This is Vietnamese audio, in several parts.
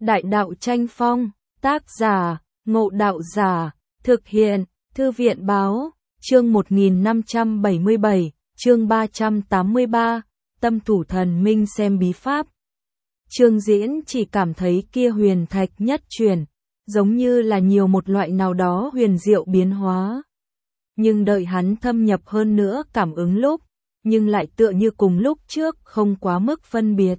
Đại đạo tranh phong, tác giả, Ngộ Đạo Giả, thực hiện, Thư viện báo, chương 1577, chương 383, tâm thủ thần minh xem bí pháp. Trương Diễn chỉ cảm thấy kia huyền thạch nhất chuyển, giống như là nhiều một loại nào đó huyền diệu biến hóa. Nhưng đợi hắn thâm nhập hơn nữa cảm ứng lúc, nhưng lại tựa như cùng lúc trước không quá mức phân biệt.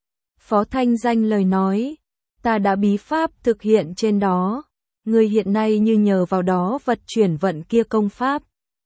Phó Thanh Danh lời nói, ta đã bí pháp thực hiện trên đó, người hiện nay như nhờ vào đó vật chuyển vận kia công pháp.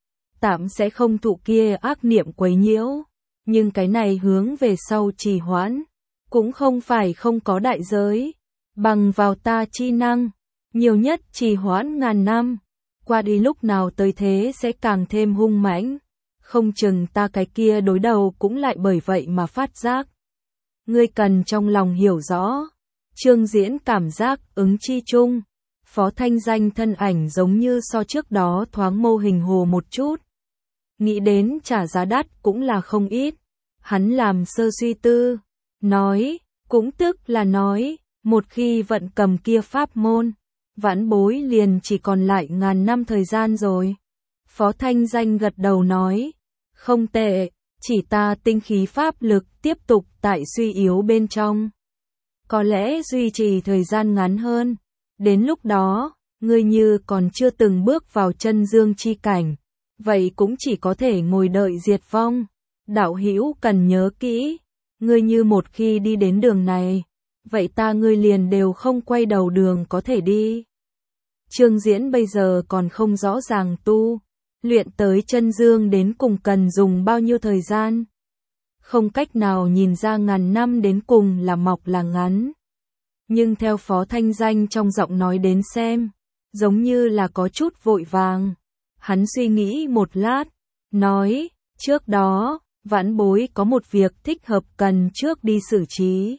Tạm sẽ không thụ kia ác niệm quấy nhiễu, nhưng cái này hướng về sau trì hoãn, cũng không phải không có đại giới, bằng vào ta chi năng, nhiều nhất trì hoãn ngàn năm, qua đi lúc nào tới thế sẽ càng thêm hung mãnh, không chừng ta cái kia đối đầu cũng lại bởi vậy mà phát giác. Ngươi cần trong lòng hiểu rõ. Trương Diễn cảm giác ứng chi chung, Phó Thanh Danh thân ảnh giống như so trước đó thoáng mô hình hồ một chút. Nghĩ đến trả giá đắt cũng là không ít. Hắn làm sơ suy tư, nói, cũng tức là nói, một khi vận cầm kia pháp môn, vãn bối liền chỉ còn lại ngàn năm thời gian rồi. Phó Thanh Danh gật đầu nói, không tệ, chỉ ta tinh khí pháp lực tiếp tục tại suy yếu bên trong. Có lẽ duy trì thời gian ngắn hơn, đến lúc đó, ngươi như còn chưa từng bước vào chân dương chi cảnh, vậy cũng chỉ có thể ngồi đợi diệt vong. Đạo hữu cần nhớ kỹ, ngươi như một khi đi đến đường này, vậy ta ngươi liền đều không quay đầu đường có thể đi. Trương Diễn bây giờ còn không rõ ràng tu, luyện tới chân dương đến cùng cần dùng bao nhiêu thời gian. Không cách nào nhìn ra ngàn năm đến cùng là mọc là ngắn. Nhưng theo Phó Thanh Danh trong giọng nói đến xem, giống như là có chút vội vàng. Hắn suy nghĩ một lát, nói, trước đó, vãn bối có một việc thích hợp cần trước đi xử trí.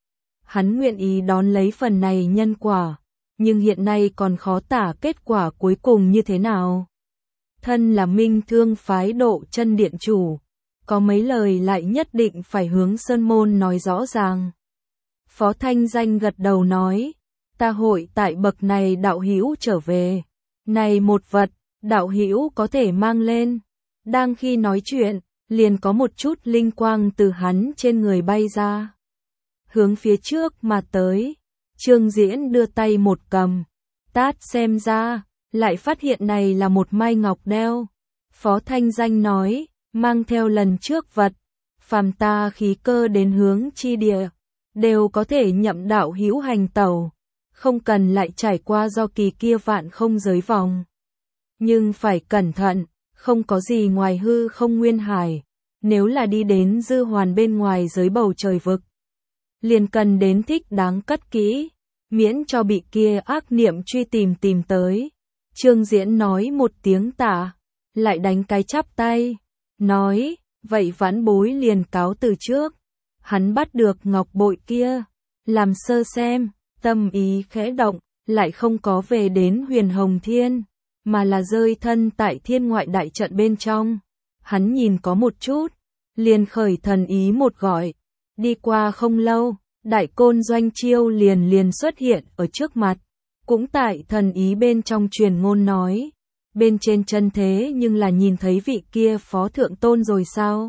Hắn nguyện ý đón lấy phần này nhân quả, nhưng hiện nay còn khó tả kết quả cuối cùng như thế nào. Thân là Minh Thương phái Độ Chân điện chủ, có mấy lời lại nhất định phải hướng Sơn Môn nói rõ ràng. Phó Thanh Danh gật đầu nói, ta hội tại bậc này đạo hữu trở về. Này một vật, đạo hữu có thể mang lên. Đang khi nói chuyện, liền có một chút linh quang từ hắn trên người bay ra. Hướng phía trước mà tới, Trương Diễn đưa tay một cầm, tát xem ra, lại phát hiện này là một mai ngọc đeo. Phó Thanh Danh nói, mang theo lần trước vật, phàm ta khí cơ đến hướng chi địa, đều có thể nhậm đạo hữu hành tẩu, không cần lại trải qua do kỳ kia vạn không giới vòng. Nhưng phải cẩn thận, không có gì ngoài hư không nguyên hải, nếu là đi đến dư hoàn bên ngoài giới bầu trời vực, liền cần đến thích đáng cất kỹ, miễn cho bị kia ác niệm truy tìm tới. Trương Diễn nói một tiếng tạ, lại đánh cái chắp tay, nói, vậy vãn bối liền cáo từ trước. Hắn bắt được ngọc bội kia, làm sơ xem, tâm ý khẽ động, lại không có về đến Huyền Hồng Thiên, mà là rơi thân tại thiên ngoại đại trận bên trong. Hắn nhìn có một chút, liền khởi thần ý một gọi, đi qua không lâu, Đại Côn Doanh Chiêu liền xuất hiện ở trước mặt, cũng tại thần ý bên trong truyền ngôn nói, bên trên chân thế nhưng là nhìn thấy vị kia Phó Thượng Tôn rồi sao?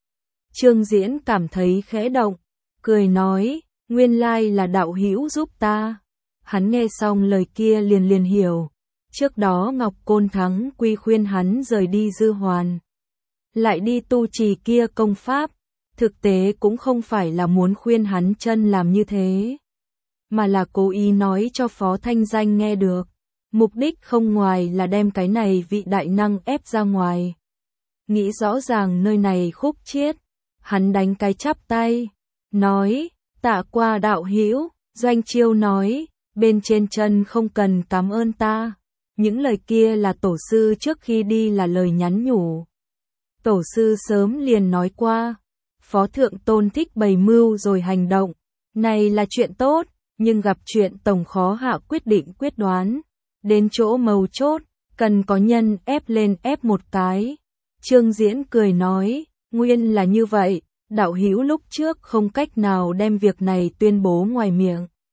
Trương Diễn cảm thấy khẽ động, cười nói, nguyên lai là đạo hữu giúp ta. Hắn nghe xong lời kia liền hiểu, trước đó Ngọc Côn Thắng quy khuyên hắn rời đi dư hoàn, lại đi tu trì kia công pháp, thực tế cũng không phải là muốn khuyên hắn chân làm như thế, mà là cố ý nói cho Phó Thanh Danh nghe được, mục đích không ngoài là đem cái này vị đại năng ép ra ngoài. Nghĩ rõ ràng nơi này khúc chiết, hắn đánh cái chắp tay, nói, tạ qua đạo hữu. Doanh Chiêu nói, bên trên chân không cần cảm ơn ta, những lời kia là tổ sư trước khi đi là lời nhắn nhủ. Tổ sư sớm liền nói qua, Phó Thượng Tôn thích bày mưu rồi hành động, này là chuyện tốt, nhưng gặp chuyện tổng khó hạ quyết định quyết đoán, đến chỗ mấu chốt, cần có nhân ép lên ép một cái. Trương Diễn cười nói, nguyên là như vậy, đạo hữu lúc trước không cách nào đem việc này tuyên bố ngoài miệng.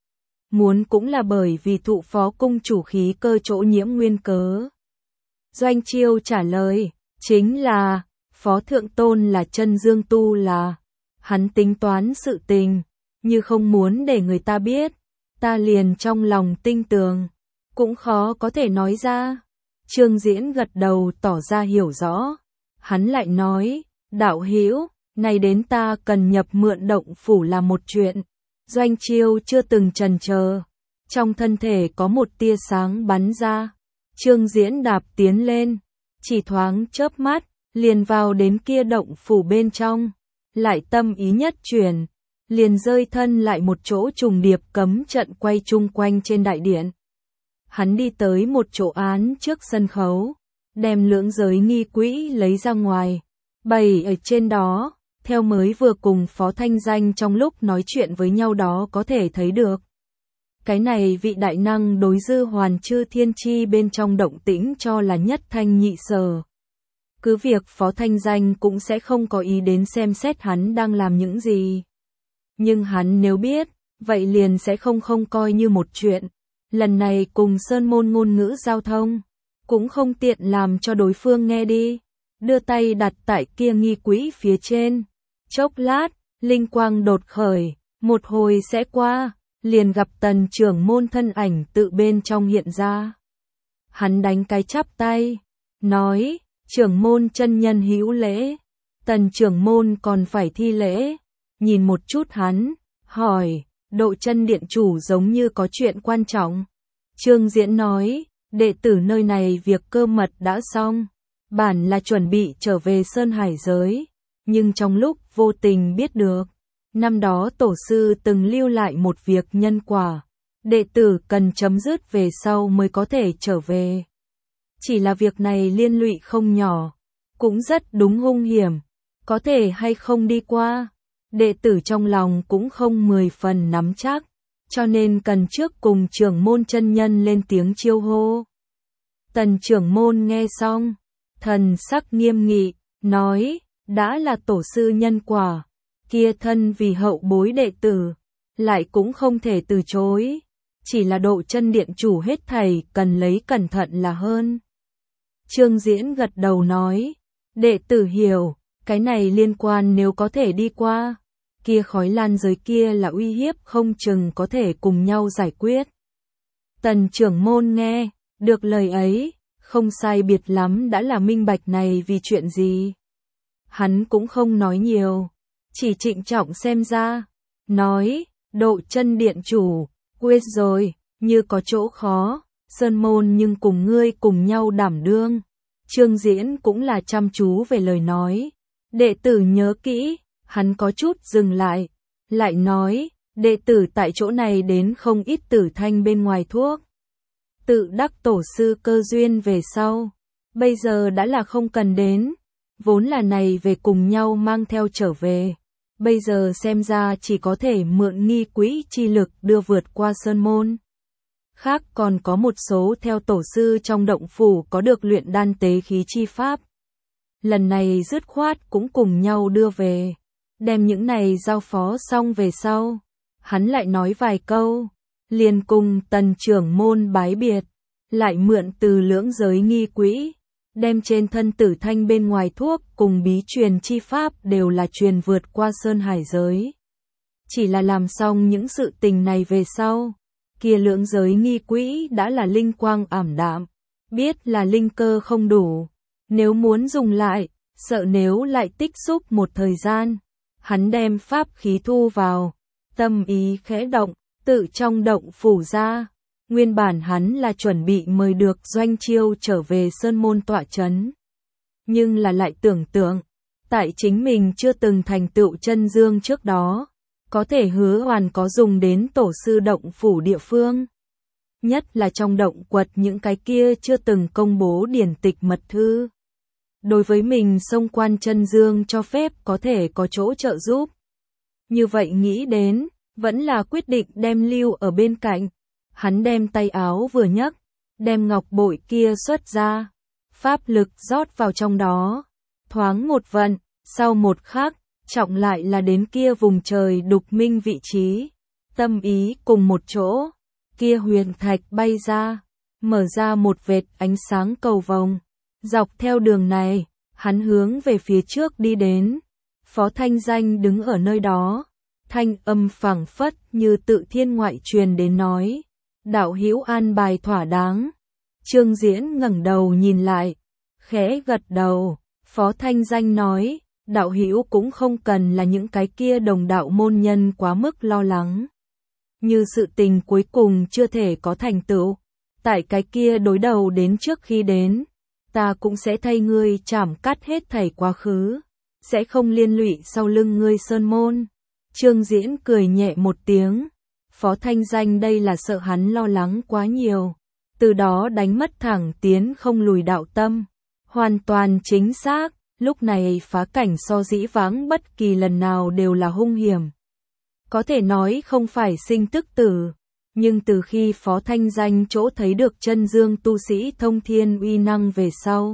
muốn cũng là bởi vì thụ Phó cung chủ khí cơ chỗ nhiễm nguyên cớ. Doanh Chiêu trả lời, chính là, Phó Thượng Tôn là chân dương tu là, hắn tính toán sự tình, như không muốn để người ta biết, ta liền trong lòng tinh tường, cũng khó có thể nói ra. Trương Diễn gật đầu tỏ ra hiểu rõ, hắn lại nói, đạo hữu, này đến ta cần nhập mượn động phủ là một chuyện. Doanh Chiêu chưa từng chần chờ, trong thân thể có một tia sáng bắn ra. Trương Diễn đạp tiến lên, chỉ thoáng chớp mắt, liền vào đến kia động phủ bên trong, lại tâm ý nhất chuyển, liền rơi thân lại một chỗ trùng điệp cấm trận quay chung quanh trên đại điện. Hắn đi tới một chỗ án trước sân khấu, đem lưỡng giới nghi quỹ lấy ra ngoài, bày ở trên đó, theo mới vừa cùng Phó Thanh Danh trong lúc nói chuyện với nhau đó có thể thấy được. Cái này vị đại năng đối dư hoàn chư thiên chi bên trong động tĩnh cho là nhất thanh nhị sở. Cứ việc Phó Thanh Danh cũng sẽ không có ý đến xem xét hắn đang làm những gì. Nhưng hắn nếu biết, vậy liền sẽ không coi như một chuyện. Lần này cùng Sơn Môn ngôn ngữ giao thông, cũng không tiện làm cho đối phương nghe đi. Đưa tay đặt tại kia nghi quỹ phía trên. Chốc lát, linh quang đột khởi, một hồi sẽ qua, liền gặp Tần trưởng môn thân ảnh tự bên trong hiện ra. Hắn đánh cái chắp tay, nói, trưởng môn chân nhân hữu lễ. Tần trưởng môn còn phải thi lễ, nhìn một chút hắn, hỏi, Độ Chân điện chủ giống như có chuyện quan trọng. Trương Diễn nói, đệ tử nơi này việc cơ mật đã xong, bản là chuẩn bị trở về Sơn Hải giới, nhưng trong lúc vô tình biết được, năm đó tổ sư từng lưu lại một việc nhân quả, đệ tử cần chấm dứt về sau mới có thể trở về. Chỉ là việc này liên lụy không nhỏ, cũng rất đúng hung hiểm, có thể hay không đi qua, đệ tử trong lòng cũng không 10 phần nắm chắc, cho nên cần trước cùng trưởng môn chân nhân lên tiếng chiêu hô. Tần trưởng môn nghe xong, thần sắc nghiêm nghị, nói, đã là tổ sư nhân quả, kia thân vì hậu bối đệ tử, lại cũng không thể từ chối, chỉ là Độ Chân điện chủ hết thảy cần lấy cẩn thận là hơn. Trương Diễn gật đầu nói, đệ tử hiểu, cái này liên quan nếu có thể đi qua, kia khói lan giới kia là uy hiếp không chừng có thể cùng nhau giải quyết. Tần trưởng môn nghe, được lời ấy, không sai biệt lắm đã là minh bạch này vì chuyện gì. Hắn cũng không nói nhiều, chỉ trịnh trọng xem ra, nói, Độ Chân điện chủ, quyết rồi, như có chỗ khó, Sơn môn nhưng cùng ngươi cùng nhau đảm đương. Trương Diễn cũng là chăm chú về lời nói, đệ tử nhớ kỹ, hắn có chút dừng lại nói, đệ tử tại chỗ này đến không ít tử thanh bên ngoài thuốc. Tự đắc tổ sư cơ duyên về sau, bây giờ đã là không cần đến, vốn là này về cùng nhau mang theo trở về, bây giờ xem ra chỉ có thể mượn nghi quỹ chi lực đưa vượt qua sơn môn. Khác còn có một số theo tổ sư trong động phủ có được luyện đan tế khí chi pháp. Lần này dứt khoát cũng cùng nhau đưa về, đem những này giao phó xong về sau, hắn lại nói vài câu, liền cùng Tần trưởng môn bái biệt, lại mượn từ lưỡng giới nghi quỹ, đem trên thân tử thanh bên ngoài thuốc cùng bí truyền chi pháp đều là truyền vượt qua Sơn Hải giới. Chỉ là làm xong những sự tình này về sau, kia lưỡng giới nghi quỹ đã là linh quang ảm đạm, biết là linh cơ không đủ, nếu muốn dùng lại, sợ nếu lại tích xúc một thời gian, hắn đem pháp khí thu vào, tâm ý khẽ động, tự trong động phủ ra. Nguyên bản hắn là chuẩn bị mời được Doanh Chiêu trở về Sơn môn tọa chấn. Nhưng là lại tưởng tượng, tại chính mình chưa từng thành tựu chân dương trước đó, có thể hứa hoàn có dùng đến tổ sư động phủ địa phương. Nhất là trong động quật những cái kia chưa từng công bố điển tịch mật thư. Đối với mình xông quan chân dương cho phép có thể có chỗ trợ giúp. Như vậy nghĩ đến, vẫn là quyết định đem lưu ở bên cạnh. Hắn đem tay áo vừa nhấc, đem ngọc bội kia xuất ra, pháp lực rót vào trong đó, thoáng một vận, sau một khắc, trọng lại là đến kia vùng trời đục minh vị trí, tâm ý cùng một chỗ, kia huyền thạch bay ra, mở ra một vệt ánh sáng cầu vồng. Dọc theo đường này, hắn hướng về phía trước đi đến. Phó Thanh Danh đứng ở nơi đó, thanh âm phảng phất như tự thiên ngoại truyền đến nói, đạo hữu an bài thỏa đáng. Trương Diễn ngẩng đầu nhìn lại, khẽ gật đầu. Phó Thanh Danh nói, đạo hữu cũng không cần là những cái kia đồng đạo môn nhân quá mức lo lắng. Như sự tình cuối cùng chưa thể có thành tựu, tại cái kia đối đầu đến trước khi đến, ta cũng sẽ thay ngươi chảm cắt hết thảy quá khứ, sẽ không liên lụy sau lưng ngươi sơn môn. Trương Diễn cười nhẹ một tiếng, Phó Thanh Danh đây là sợ hắn lo lắng quá nhiều, từ đó đánh mất thẳng tiến không lùi đạo tâm. Hoàn toàn chính xác, lúc này phá cảnh so dĩ vãng bất kỳ lần nào đều là hung hiểm. Có thể nói không phải sinh tức tử, nhưng từ khi Phó Thanh Danh chỗ thấy được chân dương tu sĩ thông thiên uy năng về sau,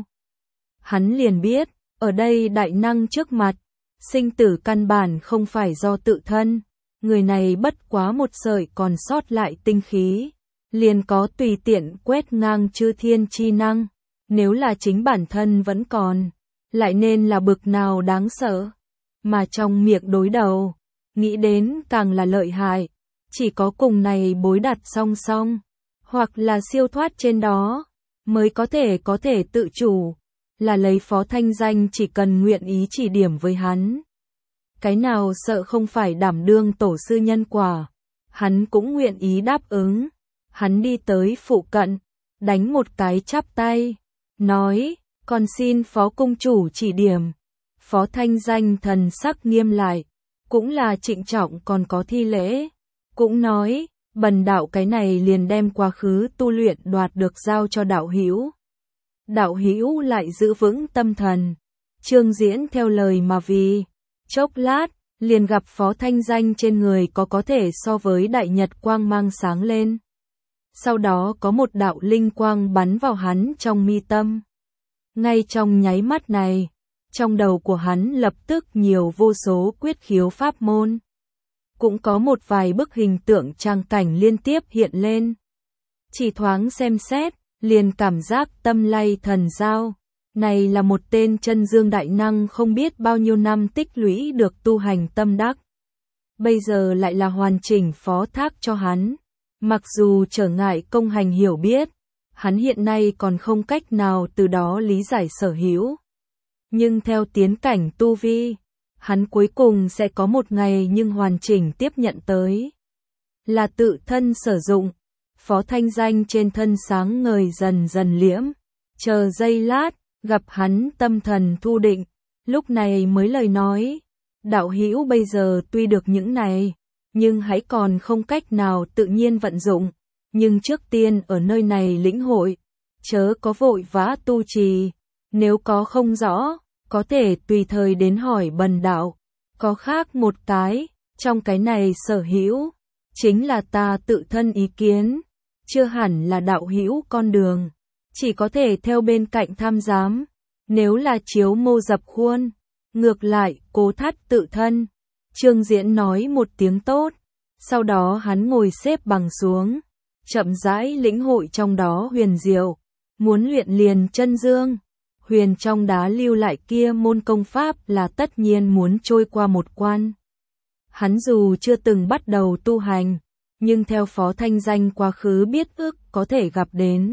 hắn liền biết, ở đây đại năng trước mặt, sinh tử căn bản không phải do tự thân, người này bất quá một sợi còn sót lại tinh khí, liền có tùy tiện quét ngang chư thiên chi năng, nếu là chính bản thân vẫn còn, lại nên là bực nào đáng sợ, mà trong miệng đối đầu, nghĩ đến càng là lợi hại, chỉ có cùng này bối đặt song song, hoặc là siêu thoát trên đó, mới có thể tự chủ, là lấy Phó Thanh Danh chỉ cần nguyện ý chỉ điểm với hắn. Cái nào sợ không phải đảm đương tổ sư nhân quả, hắn cũng nguyện ý đáp ứng. Hắn đi tới phụ cận, đánh một cái chắp tay, nói, còn xin Phó Cung Chủ chỉ điểm. Phó Thanh Danh thần sắc nghiêm lại, cũng là trịnh trọng còn có thi lễ, cũng nói, bần đạo cái này liền đem quá khứ tu luyện đoạt được giao cho đạo hữu. Đạo hữu lại giữ vững tâm thần. Trương Diễn theo lời mà vì, chốc lát, liền gặp Phó Thanh Danh trên người có thể so với đại nhật quang mang sáng lên. Sau đó có một đạo linh quang bắn vào hắn trong mi tâm. Ngay trong nháy mắt này, trong đầu của hắn lập tức nhiều vô số quyết khiếu pháp môn. Cũng có một vài bức hình tượng trang cảnh liên tiếp hiện lên. Chỉ thoáng xem xét, liền cảm giác tâm lay thần giao. Này là một tên chân dương đại năng không biết bao nhiêu năm tích lũy được tu hành tâm đắc. Bây giờ lại là hoàn chỉnh phó thác cho hắn. Mặc dù trở ngại công hành hiểu biết, hắn hiện nay còn không cách nào từ đó lý giải sở hữu. Nhưng theo tiến cảnh tu vi, hắn cuối cùng sẽ có một ngày nhưng hoàn chỉnh tiếp nhận tới. Là tự thân sử dụng, Phó Thanh Danh trên thân sáng ngời dần dần liễm, chờ giây lát, gặp hắn tâm thần thu định, lúc này mới lời nói, đạo hữu bây giờ tuy được những này, nhưng hãy còn không cách nào tự nhiên vận dụng, nhưng trước tiên ở nơi này lĩnh hội, chớ có vội vã tu trì, nếu có không rõ, có thể tùy thời đến hỏi bần đạo, có khác một cái, trong cái này sở hữu, chính là ta tự thân ý kiến, chưa hẳn là đạo hữu con đường, chỉ có thể theo bên cạnh tham giám, nếu là chiếu mô dập khuôn, ngược lại cố thắt tự thân. Trương Diễn nói một tiếng tốt, sau đó hắn ngồi xếp bằng xuống, chậm rãi lĩnh hội trong đó huyền diệu, muốn luyện liền chân dương, huyền trong đá lưu lại kia môn công pháp là tất nhiên muốn trôi qua một quan. Hắn dù chưa từng bắt đầu tu hành, nhưng theo Phó Thanh Danh quá khứ biết ước có thể gặp đến.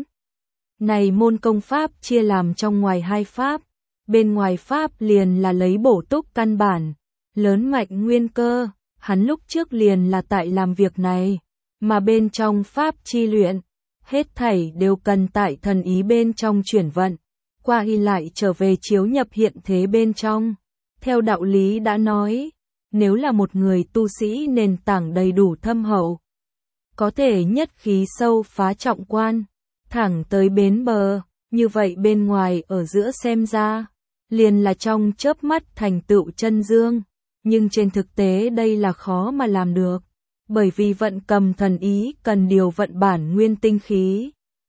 Này môn công pháp chia làm trong ngoài hai pháp, bên ngoài pháp liền là lấy bổ túc căn bản, lớn mạnh nguyên cơ, hắn lúc trước liền là tại làm việc này, mà bên trong pháp chi luyện, hết thảy đều cần tại thần ý bên trong chuyển vận, qua y lại trở về chiếu nhập hiện thế bên trong. Theo đạo lý đã nói, nếu là một người tu sĩ nền tảng đầy đủ thâm hậu, có thể nhất khí sâu phá trọng quan, thẳng tới bến bờ, như vậy bên ngoài ở giữa xem ra, liền là trong chớp mắt thành tựu chân dương, nhưng trên thực tế đây là khó mà làm được, bởi vì vận cầm thần ý cần điều vận bản nguyên tinh khí,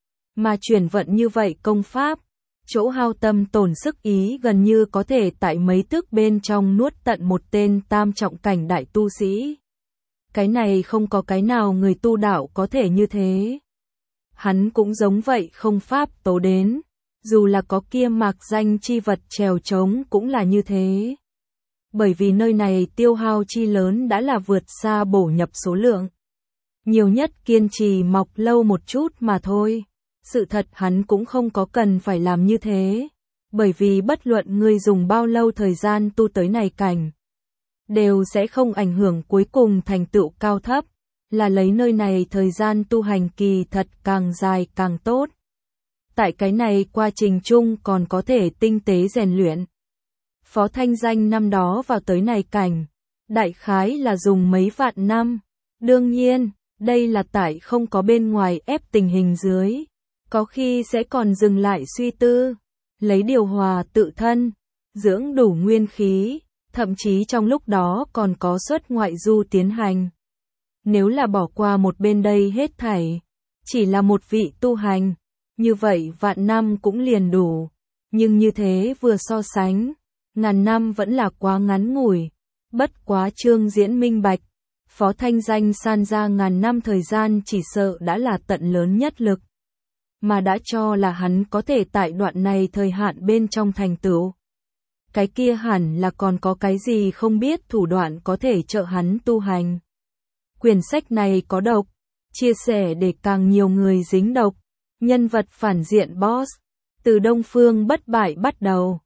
mà chuyển vận như vậy công pháp, chỗ hao tâm tổn sức ý gần như có thể tại mấy tức bên trong nuốt tận một tên tam trọng cảnh đại tu sĩ. Cái này không có cái nào người tu đạo có thể như thế. Hắn cũng giống vậy không pháp tố đến, dù là có kia mạc danh chi vật trèo trống cũng là như thế. Bởi vì nơi này tiêu hao chi lớn đã là vượt xa bổ nhập số lượng. Nhiều nhất kiên trì mọc lâu một chút mà thôi. Sự thật hắn cũng không có cần phải làm như thế. Bởi vì bất luận ngươi dùng bao lâu thời gian tu tới này cảnh, đều sẽ không ảnh hưởng cuối cùng thành tựu cao thấp, là lấy nơi này thời gian tu hành kỳ thật càng dài càng tốt. Tại cái này quá trình chung còn có thể tinh tế rèn luyện. Phó Thanh Danh năm đó vào tới này cảnh, đại khái là dùng mấy vạn năm. Đương nhiên, đây là tại không có bên ngoài ép tình hình dưới, có khi sẽ còn dừng lại suy tư, lấy điều hòa tự thân, dưỡng đủ nguyên khí, thậm chí trong lúc đó còn có xuất ngoại du tiến hành. Nếu là bỏ qua một bên đây hết thảy, chỉ là một vị tu hành, như vậy vạn năm cũng liền đủ, nhưng như thế vừa so sánh, ngàn năm vẫn là quá ngắn ngủi. Bất quá Trương Diễn minh bạch, Phó Thanh Danh san ra ngàn năm thời gian chỉ sợ đã là tận lớn nhất lực, mà đã cho là hắn có thể tại đoạn này thời hạn bên trong thành tựu. Cái kia hẳn là còn có cái gì không biết thủ đoạn có thể trợ hắn tu hành. Quyển sách này có độc, chia sẻ để càng nhiều người dính độc. Nhân vật phản diện boss, từ Đông Phương bất bại bắt đầu.